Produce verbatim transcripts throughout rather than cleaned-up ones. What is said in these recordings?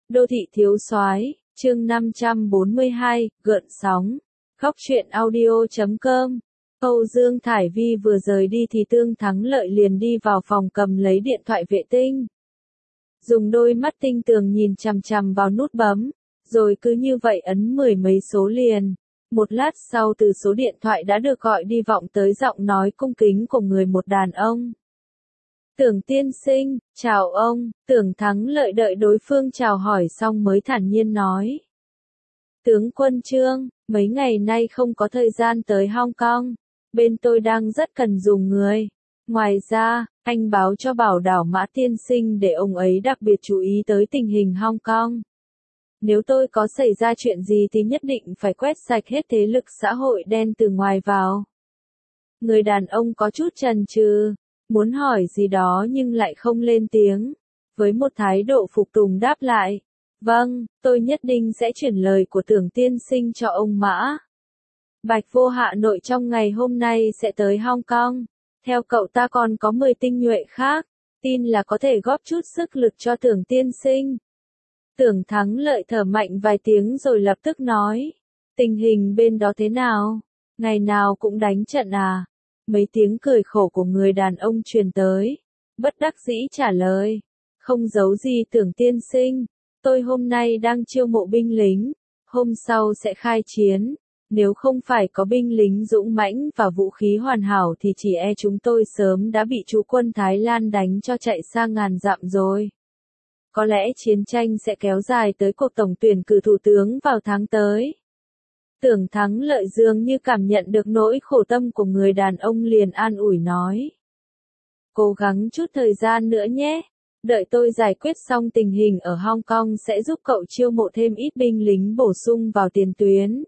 Đô thị thiếu soái, chương năm trăm bốn mươi hai, gợn sóng. Khóc chuyện audio chấm com. Âu Dương Thải Vi vừa rời đi thì Tương Thắng Lợi liền đi vào phòng cầm lấy điện thoại vệ tinh. Dùng đôi mắt tinh tường nhìn chằm chằm vào nút bấm, rồi cứ như vậy ấn mười mấy số liền. Một lát sau từ số điện thoại đã được gọi đi vọng tới giọng nói cung kính của người một đàn ông. Tưởng tiên sinh, chào ông. Tưởng Thắng Lợi đợi đối phương chào hỏi xong mới thản nhiên nói. Tướng quân Trương, mấy ngày nay không có thời gian tới Hong Kong, bên tôi đang rất cần dùng người. Ngoài ra, anh báo cho Bảo Đảo Mã tiên sinh để ông ấy đặc biệt chú ý tới tình hình Hong Kong. Nếu tôi có xảy ra chuyện gì thì nhất định phải quét sạch hết thế lực xã hội đen từ ngoài vào. Người đàn ông có chút chần chừ, muốn hỏi gì đó nhưng lại không lên tiếng, với một thái độ phục tùng đáp lại. Vâng, tôi nhất định sẽ chuyển lời của Tưởng tiên sinh cho ông Mã. Bạch Vô Hạ Nội trong ngày hôm nay sẽ tới Hong Kong. Theo cậu ta còn có mười tinh nhuệ khác, tin là có thể góp chút sức lực cho Tưởng tiên sinh. Tưởng Thắng Lợi thở mạnh vài tiếng rồi lập tức nói. Tình hình bên đó thế nào? Ngày nào cũng đánh trận à? Mấy tiếng cười khổ của người đàn ông truyền tới. Bất đắc dĩ trả lời. Không giấu gì Tưởng tiên sinh. Tôi hôm nay đang chiêu mộ binh lính. Hôm sau sẽ khai chiến. Nếu không phải có binh lính dũng mãnh và vũ khí hoàn hảo thì chỉ e chúng tôi sớm đã bị chú quân Thái Lan đánh cho chạy xa ngàn dặm rồi. Có lẽ chiến tranh sẽ kéo dài tới cuộc tổng tuyển cử thủ tướng vào tháng tới. Tưởng Thắng Lợi dường như cảm nhận được nỗi khổ tâm của người đàn ông liền an ủi nói. Cố gắng chút thời gian nữa nhé. Đợi tôi giải quyết xong tình hình ở Hong Kong sẽ giúp cậu chiêu mộ thêm ít binh lính bổ sung vào tiền tuyến.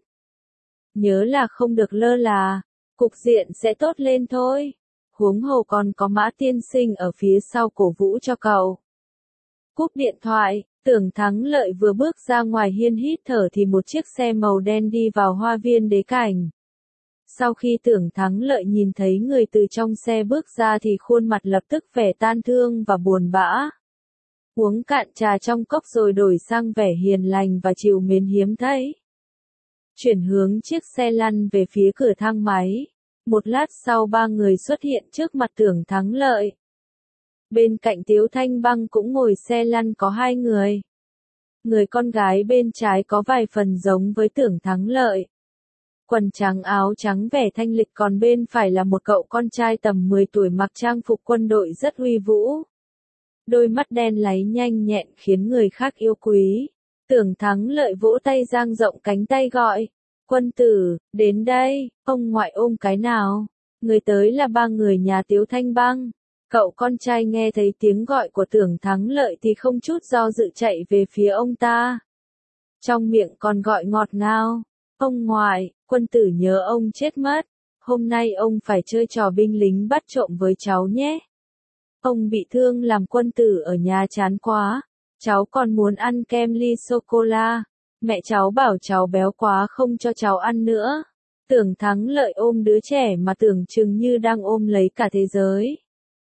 Nhớ là không được lơ là, cục diện sẽ tốt lên thôi. Huống hồ còn có Mã tiên sinh ở phía sau cổ vũ cho cậu. Cúp điện thoại, Tưởng Thắng Lợi vừa bước ra ngoài hiên hít thở thì một chiếc xe màu đen đi vào hoa viên Đế Cảnh. Sau khi Tưởng Thắng Lợi nhìn thấy người từ trong xe bước ra thì khuôn mặt lập tức vẻ tan thương và buồn bã. Uống cạn trà trong cốc rồi đổi sang vẻ hiền lành và trìu mến hiếm thấy. Chuyển hướng chiếc xe lăn về phía cửa thang máy. Một lát sau ba người xuất hiện trước mặt Tưởng Thắng Lợi. Bên cạnh Tiếu Thanh Băng cũng ngồi xe lăn có hai người. Người con gái bên trái có vài phần giống với Tưởng Thắng Lợi. Quần trắng áo trắng vẻ thanh lịch, còn bên phải là một cậu con trai tầm mười tuổi mặc trang phục quân đội rất uy vũ. Đôi mắt đen láy nhanh nhẹn khiến người khác yêu quý. Tưởng Thắng Lợi vỗ tay dang rộng cánh tay gọi. Quân tử, đến đây, ông ngoại ôm cái nào. Người tới là ba người nhà Tiếu Thanh Băng. Cậu con trai nghe thấy tiếng gọi của Tưởng Thắng Lợi thì không chút do dự chạy về phía ông ta. Trong miệng còn gọi ngọt ngào. Ông ngoại, quân tử nhớ ông chết mất. Hôm nay ông phải chơi trò binh lính bắt trộm với cháu nhé. Ông bị thương làm quân tử ở nhà chán quá. Cháu còn muốn ăn kem ly sô-cô-la. Mẹ cháu bảo cháu béo quá không cho cháu ăn nữa. Tưởng Thắng Lợi ôm đứa trẻ mà tưởng chừng như đang ôm lấy cả thế giới.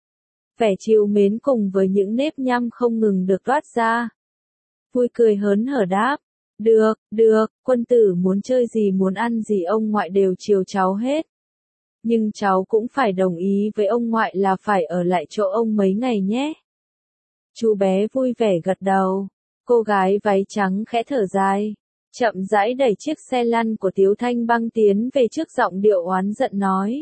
Vẻ trìu mến cùng với những nếp nhăm không ngừng được toát ra. Vui cười hớn hở đáp. Được, được, quân tử muốn chơi gì muốn ăn gì ông ngoại đều chiều cháu hết. Nhưng cháu cũng phải đồng ý với ông ngoại là phải ở lại chỗ ông mấy ngày nhé. Chú bé vui vẻ gật đầu. Cô gái váy trắng khẽ thở dài. Chậm rãi đẩy chiếc xe lăn của Tiếu Thanh Băng tiến về trước, giọng điệu oán giận nói.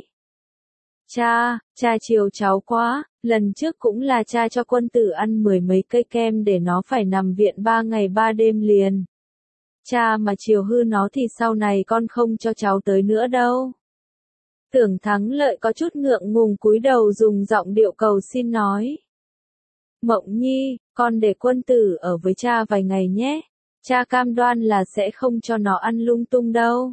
Cha, cha chiều cháu quá, lần trước cũng là cha cho quân tử ăn mười mấy cây kem để nó phải nằm viện ba ngày ba đêm liền. Cha mà chiều hư nó thì sau này con không cho cháu tới nữa đâu. Tưởng Thắng Lợi có chút ngượng ngùng cúi đầu dùng giọng điệu cầu xin nói. Mộng Nhi, con để quân tử ở với cha vài ngày nhé. Cha cam đoan là sẽ không cho nó ăn lung tung đâu.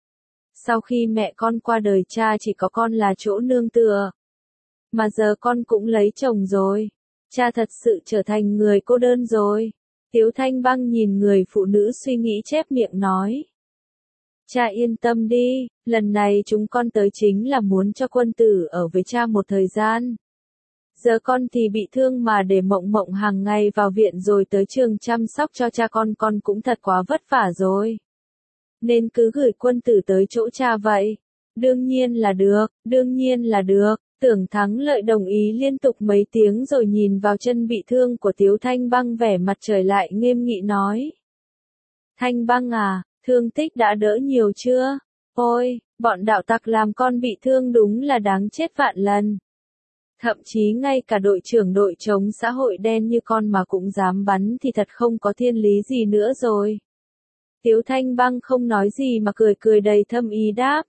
Sau khi mẹ con qua đời cha chỉ có con là chỗ nương tựa. Mà giờ con cũng lấy chồng rồi. Cha thật sự trở thành người cô đơn rồi. Tiếu Thanh Băng nhìn người phụ nữ suy nghĩ chép miệng nói. Cha yên tâm đi, lần này chúng con tới chính là muốn cho quân tử ở với cha một thời gian. Giờ con thì bị thương mà để Mộng Mộng hàng ngày vào viện rồi tới trường chăm sóc cho cha con con cũng thật quá vất vả rồi. Nên cứ gửi Quân Tử tới chỗ cha vậy. Đương nhiên là được, đương nhiên là được. Tưởng Thắng Lợi đồng ý liên tục mấy tiếng rồi nhìn vào chân bị thương của Tiếu Thanh Băng vẻ mặt trời lại nghiêm nghị nói. Thanh Băng à, thương tích đã đỡ nhiều chưa? Ôi, bọn đạo tặc làm con bị thương đúng là đáng chết vạn lần. Thậm chí ngay cả đội trưởng đội chống xã hội đen như con mà cũng dám bắn thì thật không có thiên lý gì nữa rồi. Tiếu Thanh Băng không nói gì mà cười cười đầy thâm ý đáp.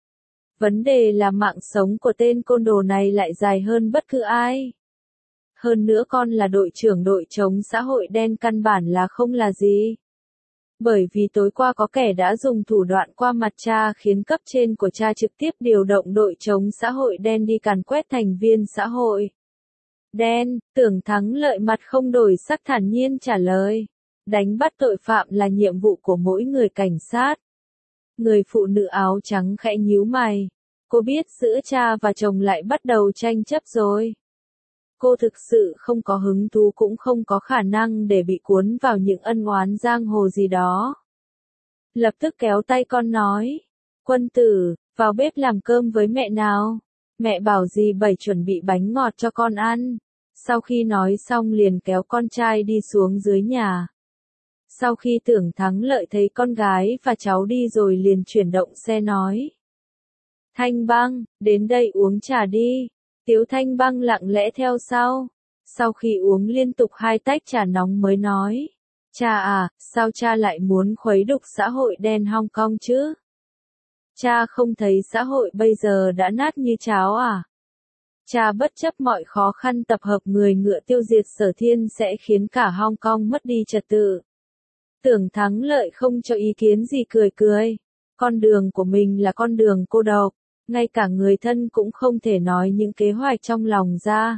Vấn đề là mạng sống của tên côn đồ này lại dài hơn bất cứ ai. Hơn nữa con là đội trưởng đội chống xã hội đen căn bản là không là gì. Bởi vì tối qua có kẻ đã dùng thủ đoạn qua mặt cha khiến cấp trên của cha trực tiếp điều động đội chống xã hội đen đi càn quét thành viên xã hội đen. Tưởng Thắng Lợi mặt không đổi sắc thản nhiên trả lời. Đánh bắt tội phạm là nhiệm vụ của mỗi người cảnh sát. Người phụ nữ áo trắng khẽ nhíu mày. Cô biết giữa cha và chồng lại bắt đầu tranh chấp rồi. Cô thực sự không có hứng thú cũng không có khả năng để bị cuốn vào những ân oán giang hồ gì đó. Lập tức kéo tay con nói. Quân Tử, vào bếp làm cơm với mẹ nào. Mẹ bảo dì Bảy chuẩn bị bánh ngọt cho con ăn. Sau khi nói xong liền kéo con trai đi xuống dưới nhà. Sau khi Tưởng Thắng Lợi thấy con gái và cháu đi rồi liền chuyển động xe nói. Thanh Băng, đến đây uống trà đi. Tiếu Thanh Băng lặng lẽ theo sau. Sau khi uống liên tục hai tách trà nóng mới nói. Cha à, sao cha lại muốn khuấy đục xã hội đen Hong Kong chứ? Cha không thấy xã hội bây giờ đã nát như cháo à? Cha bất chấp mọi khó khăn tập hợp người ngựa tiêu diệt Sở Thiên sẽ khiến cả Hong Kong mất đi trật tự. Tưởng Thắng Lợi không cho ý kiến gì cười cười. Con đường của mình là con đường cô độc. Ngay cả người thân cũng không thể nói những kế hoạch trong lòng ra.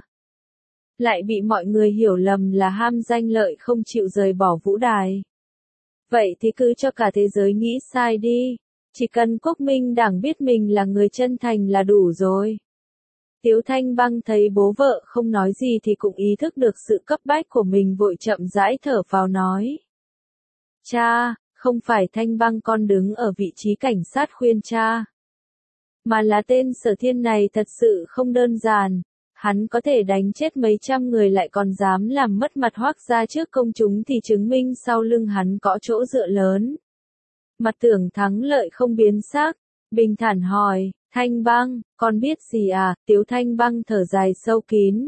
Lại bị mọi người hiểu lầm là ham danh lợi không chịu rời bỏ vũ đài. Vậy thì cứ cho cả thế giới nghĩ sai đi. Chỉ cần Quốc Minh Đảng biết mình là người chân thành là đủ rồi. Tiếu Thanh Băng thấy bố vợ không nói gì thì cũng ý thức được sự cấp bách của mình vội chậm rãi thở vào nói. Cha, không phải Thanh Băng con đứng ở vị trí cảnh sát khuyên cha. Mà là tên Sở Thiên này thật sự không đơn giản. Hắn có thể đánh chết mấy trăm người lại còn dám làm mất mặt Hoác gia trước công chúng thì chứng minh sau lưng hắn có chỗ dựa lớn. Mặt Tưởng Thắng Lợi không biến sắc, bình thản hỏi, Thanh Băng, con biết gì à? Tiếu Thanh Băng thở dài sâu kín.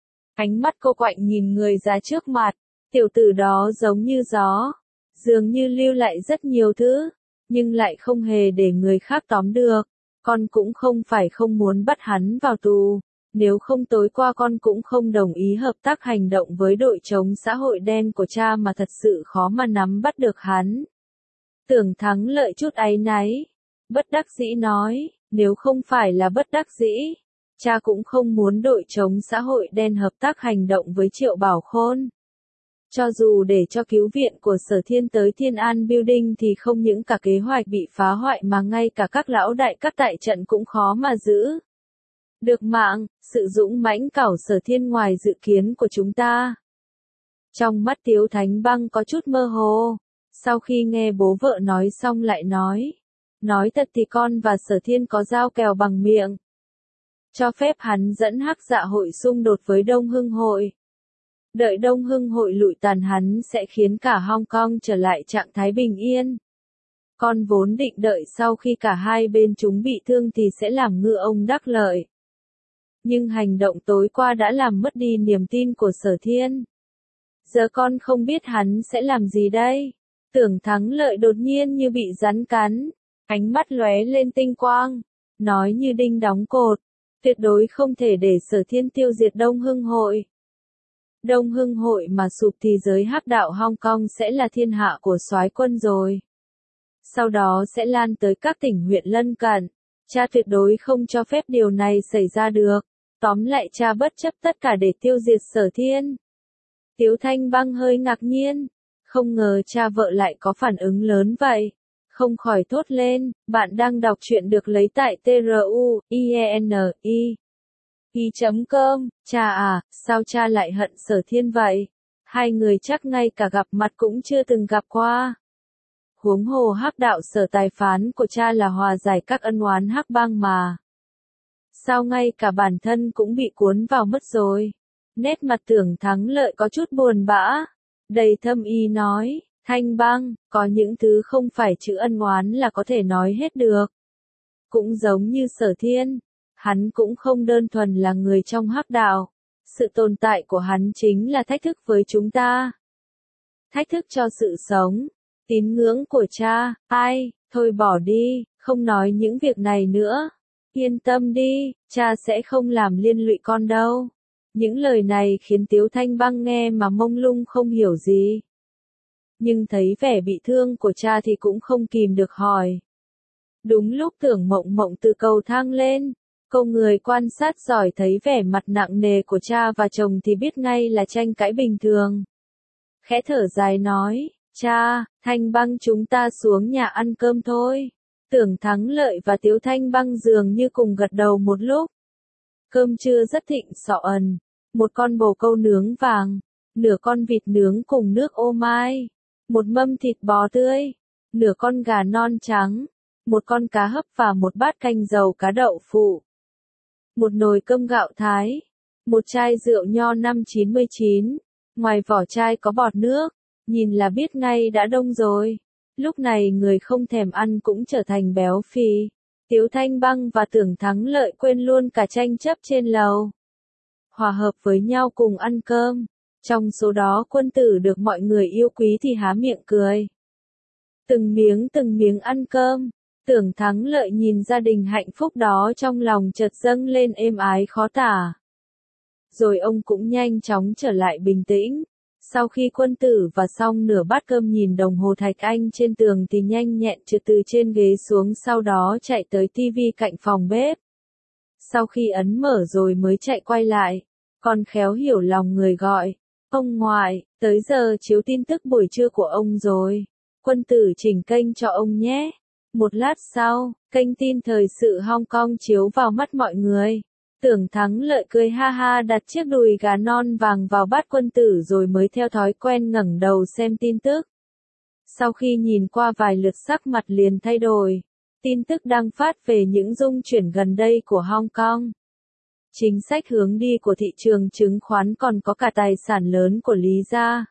Ánh mắt cô quạnh nhìn người già trước mặt, tiểu tử đó giống như gió, dường như lưu lại rất nhiều thứ, nhưng lại không hề để người khác tóm được. Con cũng không phải không muốn bắt hắn vào tù, nếu không tối qua con cũng không đồng ý hợp tác hành động với đội chống xã hội đen của cha mà thật sự khó mà nắm bắt được hắn. Tưởng Thắng Lợi chút áy náy, bất đắc dĩ nói, nếu không phải là bất đắc dĩ, cha cũng không muốn đội chống xã hội đen hợp tác hành động với Triệu Bảo Khôn. Cho dù để cho cứu viện của Sở Thiên tới Thiên An Building thì không những cả kế hoạch bị phá hoại mà ngay cả các lão đại các tại trận cũng khó mà giữ được mạng, sự dũng mãnh cảo Sở Thiên ngoài dự kiến của chúng ta. Trong mắt Tiếu Thanh Băng có chút mơ hồ, sau khi nghe bố vợ nói xong lại nói, nói thật thì con và Sở Thiên có giao kèo bằng miệng. Cho phép hắn dẫn Hắc Dạ hội xung đột với Đông Hưng hội. Đợi Đông Hưng hội lụi tàn hắn sẽ khiến cả Hong Kong trở lại trạng thái bình yên. Con vốn định đợi sau khi cả hai bên chúng bị thương thì sẽ làm ngư ông đắc lợi. Nhưng hành động tối qua đã làm mất đi niềm tin của Sở Thiên. Giờ con không biết hắn sẽ làm gì đây. Tưởng Thắng Lợi đột nhiên như bị rắn cắn, ánh mắt lóe lên tinh quang, nói như đinh đóng cột, tuyệt đối không thể để Sở Thiên tiêu diệt Đông Hưng hội. Đông Hưng hội mà sụp thì giới hắc đạo Hong Kong sẽ là thiên hạ của soái quân rồi. Sau đó sẽ lan tới các tỉnh huyện lân cận. Cha tuyệt đối không cho phép điều này xảy ra được. Tóm lại cha bất chấp tất cả để tiêu diệt Sở Thiên. Tiếu Thanh Băng hơi ngạc nhiên. Không ngờ cha vợ lại có phản ứng lớn vậy. Không khỏi thốt lên, bạn đang đọc truyện được lấy tại tru, i e n i. Y chấm cơm, cha à, sao cha lại hận Sở Thiên vậy? Hai người chắc ngay cả gặp mặt cũng chưa từng gặp qua. Huống hồ Hắc đạo Sở tài phán của cha là hòa giải các ân oán Hắc bang mà. Sao ngay cả bản thân cũng bị cuốn vào mất rồi? Nét mặt Tưởng Thắng Lợi có chút buồn bã. Đầy thâm ý nói, Thanh Bang, có những thứ không phải chữ ân oán là có thể nói hết được. Cũng giống như Sở Thiên, hắn cũng không đơn thuần là người trong Hắc đạo. Sự tồn tại của hắn chính là thách thức với chúng ta. Thách thức cho sự sống, tín ngưỡng của cha, ai, thôi bỏ đi, không nói những việc này nữa. Yên tâm đi, cha sẽ không làm liên lụy con đâu. Những lời này khiến Tiếu Thanh Bang nghe mà mông lung không hiểu gì. Nhưng thấy vẻ bị thương của cha thì cũng không kìm được hỏi. Đúng lúc Tưởng Mộng Mộng từ cầu thang lên, cô người quan sát giỏi thấy vẻ mặt nặng nề của cha và chồng thì biết ngay là tranh cãi bình thường. Khẽ thở dài nói, cha, Thanh Bang chúng ta xuống nhà ăn cơm thôi. Tưởng Thắng Lợi và Tiếu Thanh Bang dường như cùng gật đầu một lúc. Cơm trưa rất thịnh soạn ẩn, một con bồ câu nướng vàng, nửa con vịt nướng cùng nước ô mai, một mâm thịt bò tươi, nửa con gà non trắng, một con cá hấp và một bát canh dầu cá đậu phụ. Một nồi cơm gạo thái, một chai rượu nho năm chín mươi chín, ngoài vỏ chai có bọt nước, nhìn là biết ngay đã đông rồi. Lúc này người không thèm ăn cũng trở thành béo phì. Tiếu Thanh Bang và Tưởng Thắng Lợi quên luôn cả tranh chấp trên lầu. Hòa hợp với nhau cùng ăn cơm. Trong số đó Quân Tử được mọi người yêu quý thì há miệng cười. Từng miếng từng miếng ăn cơm. Tưởng Thắng Lợi nhìn gia đình hạnh phúc đó trong lòng chợt dâng lên êm ái khó tả. Rồi ông cũng nhanh chóng trở lại bình tĩnh. Sau khi Quân Tử và xong nửa bát cơm nhìn đồng hồ thạch anh trên tường thì nhanh nhẹn trượt từ trên ghế xuống, sau đó chạy tới tivi cạnh phòng bếp. Sau khi ấn mở rồi mới chạy quay lại, còn khéo hiểu lòng người gọi, ông ngoại, tới giờ chiếu tin tức buổi trưa của ông rồi. Quân Tử chỉnh kênh cho ông nhé. Một lát sau, kênh tin thời sự Hong Kong chiếu vào mắt mọi người. Tưởng Thắng Lợi cười ha ha đặt chiếc đùi gà non vàng vào bát Quân Tử rồi mới theo thói quen ngẩng đầu xem tin tức. Sau khi nhìn qua vài lượt sắc mặt liền thay đổi. Tin tức đang phát về những rung chuyển gần đây của Hong Kong. Chính sách hướng đi của thị trường chứng khoán, còn có cả tài sản lớn của Lý gia.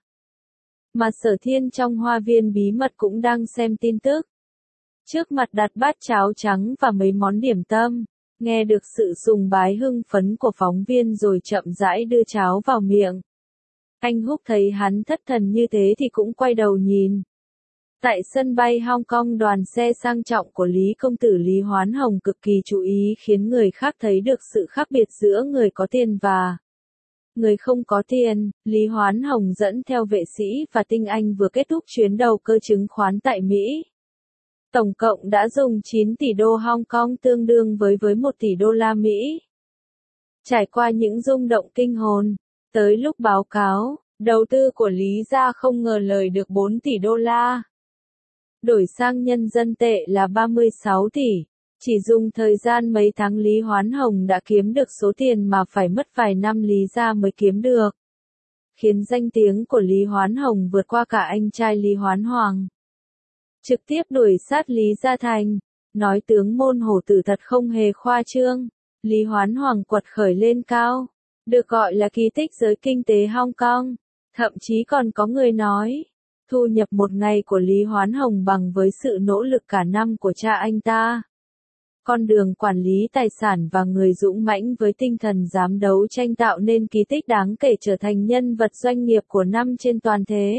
Mà Sở Thiên trong hoa viên bí mật cũng đang xem tin tức. Trước mặt đặt bát cháo trắng và mấy món điểm tâm. Nghe được sự sùng bái hưng phấn của phóng viên rồi chậm rãi đưa cháo vào miệng. Anh Húc thấy hắn thất thần như thế thì cũng quay đầu nhìn. Tại sân bay Hong Kong, đoàn xe sang trọng của Lý công tử Lý Hoán Hồng cực kỳ chú ý, khiến người khác thấy được sự khác biệt giữa người có tiền và người không có tiền. Lý Hoán Hồng dẫn theo vệ sĩ và tinh anh vừa kết thúc chuyến đầu cơ chứng khoán tại Mỹ. Tổng cộng đã dùng chín tỷ đô Hong Kong, tương đương với với một tỷ đô la Mỹ. Trải qua những rung động kinh hồn, tới lúc báo cáo, đầu tư của Lý gia không ngờ lời được bốn tỷ đô la. Đổi sang nhân dân tệ là ba mươi sáu tỷ. Chỉ dùng thời gian mấy tháng Lý Hoán Hồng đã kiếm được số tiền mà phải mất vài năm Lý gia mới kiếm được. Khiến danh tiếng của Lý Hoán Hồng vượt qua cả anh trai Lý Hoán Hoàng. Trực tiếp đuổi sát Lý Gia Thành, nói tướng môn hổ tử thật không hề khoa trương. Lý Hoán Hoàng quật khởi lên cao, được gọi là kỳ tích giới kinh tế Hong Kong. Thậm chí còn có người nói, thu nhập một ngày của Lý Hoán Hồng bằng với sự nỗ lực cả năm của cha anh ta. Con đường quản lý tài sản và người dũng mãnh với tinh thần dám đấu tranh tạo nên kỳ tích đáng kể, trở thành nhân vật doanh nghiệp của năm trên toàn thế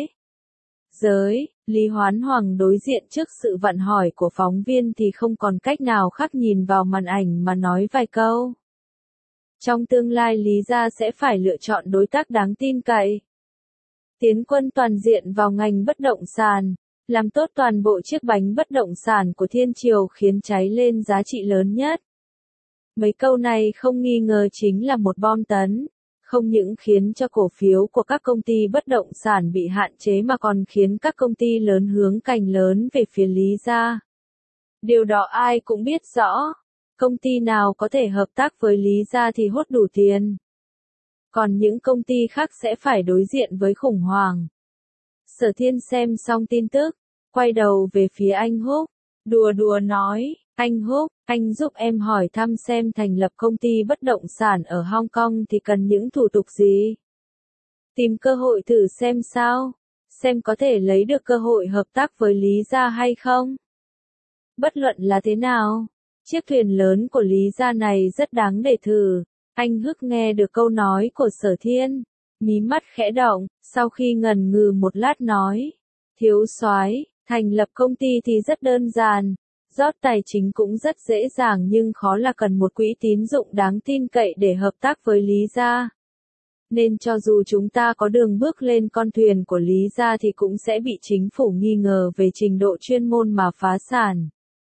giới. Lý Hoán Hoàng đối diện trước sự vặn hỏi của phóng viên thì không còn cách nào khác nhìn vào màn ảnh mà nói vài câu. Trong tương lai Lý gia sẽ phải lựa chọn đối tác đáng tin cậy. Tiến quân toàn diện vào ngành bất động sản, làm tốt toàn bộ chiếc bánh bất động sản của Thiên Triều khiến cháy lên giá trị lớn nhất. Mấy câu này không nghi ngờ chính là một bom tấn. Không những khiến cho cổ phiếu của các công ty bất động sản bị hạn chế mà còn khiến các công ty lớn hướng cành lớn về phía Lý gia. Điều đó ai cũng biết rõ. Công ty nào có thể hợp tác với Lý gia thì hốt đủ tiền. Còn những công ty khác sẽ phải đối diện với khủng hoảng. Sở Thiên xem xong tin tức, quay đầu về phía anh Húc, đùa đùa nói, anh Húc, anh giúp em hỏi thăm xem thành lập công ty bất động sản ở Hong Kong thì cần những thủ tục gì? Tìm cơ hội thử xem sao, xem có thể lấy được cơ hội hợp tác với Lý gia hay không? Bất luận là thế nào, chiếc thuyền lớn của Lý gia này rất đáng để thử. Anh Hức nghe được câu nói của Sở Thiên, mí mắt khẽ động, sau khi ngần ngừ một lát nói, thiếu soái, thành lập công ty thì rất đơn giản, rót tài chính cũng rất dễ dàng nhưng khó là cần một quỹ tín dụng đáng tin cậy để hợp tác với Lý gia. Nên cho dù chúng ta có đường bước lên con thuyền của Lý gia thì cũng sẽ bị chính phủ nghi ngờ về trình độ chuyên môn mà phá sản.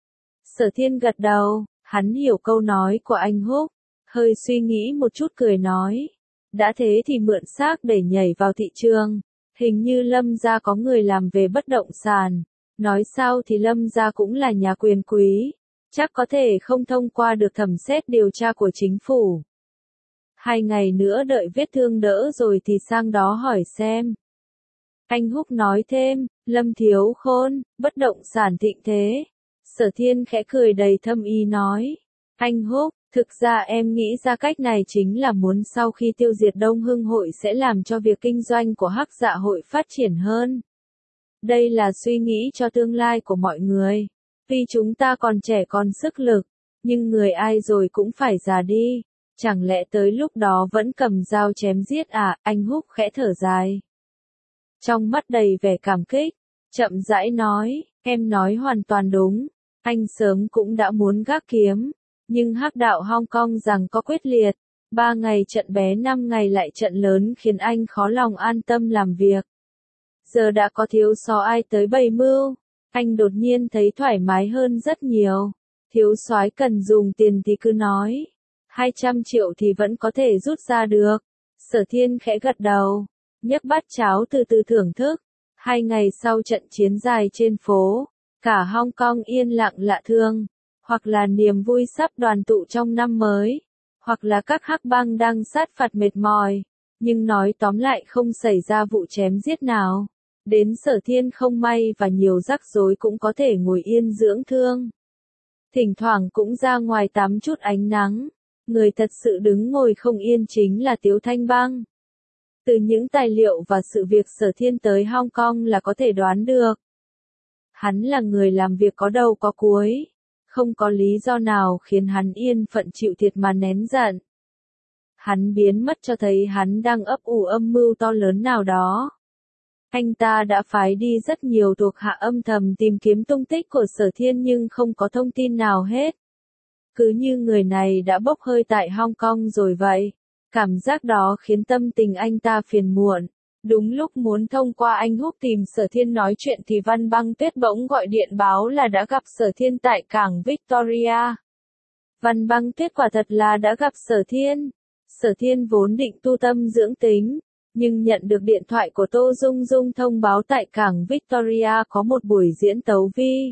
Sở Thiên gật đầu, hắn hiểu câu nói của anh Húc, hơi suy nghĩ một chút cười nói, đã thế thì mượn xác để nhảy vào thị trường, hình như Lâm gia có người làm về bất động sản, nói sao thì Lâm gia cũng là nhà quyền quý, chắc có thể không thông qua được thẩm xét điều tra của chính phủ. Hai ngày nữa đợi vết thương đỡ rồi thì sang đó hỏi xem. Anh Húc nói thêm, Lâm thiếu khôn, bất động sản thịnh thế. Sở Thiên khẽ cười đầy thâm ý nói, anh Húc, thực ra em nghĩ ra cách này chính là muốn sau khi tiêu diệt Đông Hưng hội sẽ làm cho việc kinh doanh của Hắc Dạ hội phát triển hơn. Đây là suy nghĩ cho tương lai của mọi người. Tuy chúng ta còn trẻ còn sức lực, nhưng người ai rồi cũng phải già đi. Chẳng lẽ tới lúc đó vẫn cầm dao chém giết à? Anh Húc khẽ thở dài. Trong mắt đầy vẻ cảm kích, chậm rãi nói, em nói hoàn toàn đúng. Anh sớm cũng đã muốn gác kiếm, nhưng hắc đạo Hong Kong rằng có quyết liệt. Ba ngày trận bé năm ngày lại trận lớn khiến anh khó lòng an tâm làm việc. Giờ đã có thiếu soái ai tới bày mưu, anh đột nhiên thấy thoải mái hơn rất nhiều. Thiếu soái cần dùng tiền thì cứ nói. hai trăm triệu thì vẫn có thể rút ra được. Sở Thiên khẽ gật đầu, nhấc bát cháo từ từ thưởng thức. Hai ngày sau trận chiến dài trên phố, cả Hong Kong yên lặng lạ thường, hoặc là niềm vui sắp đoàn tụ trong năm mới, hoặc là các hắc bang đang sát phạt mệt mỏi, nhưng nói tóm lại không xảy ra vụ chém giết nào. Đến Sở Thiên không may và nhiều rắc rối cũng có thể ngồi yên dưỡng thương. Thỉnh thoảng cũng ra ngoài tắm chút ánh nắng. Người thật sự đứng ngồi không yên chính là Tiếu Thanh Bang. Từ những tài liệu và sự việc Sở Thiên tới Hong Kong là có thể đoán được. Hắn là người làm việc có đầu có cuối, không có lý do nào khiến hắn yên phận chịu thiệt mà nén giận. Hắn biến mất cho thấy hắn đang ấp ủ âm mưu to lớn nào đó. Anh ta đã phái đi rất nhiều thuộc hạ âm thầm tìm kiếm tung tích của Sở Thiên nhưng không có thông tin nào hết. Cứ như người này đã bốc hơi tại Hong Kong rồi vậy. Cảm giác đó khiến tâm tình anh ta phiền muộn. Đúng lúc muốn thông qua anh Húc tìm Sở Thiên nói chuyện thì Văn Băng Tuyết bỗng gọi điện báo là đã gặp Sở Thiên tại cảng Victoria. Văn Băng Tuyết quả thật là đã gặp Sở Thiên. Sở Thiên vốn định tu tâm dưỡng tính, nhưng nhận được điện thoại của Tô Dung Dung thông báo tại cảng Victoria có một buổi diễn tấu vi.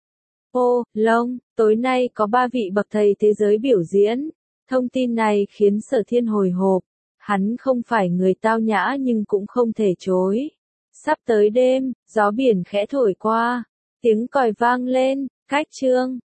Ô, Long, tối nay có ba vị bậc thầy thế giới biểu diễn. Thông tin này khiến Sở Thiên hồi hộp. Hắn không phải người tao nhã nhưng cũng không thể chối. Sắp tới đêm, gió biển khẽ thổi qua. Tiếng còi vang lên, cách chương.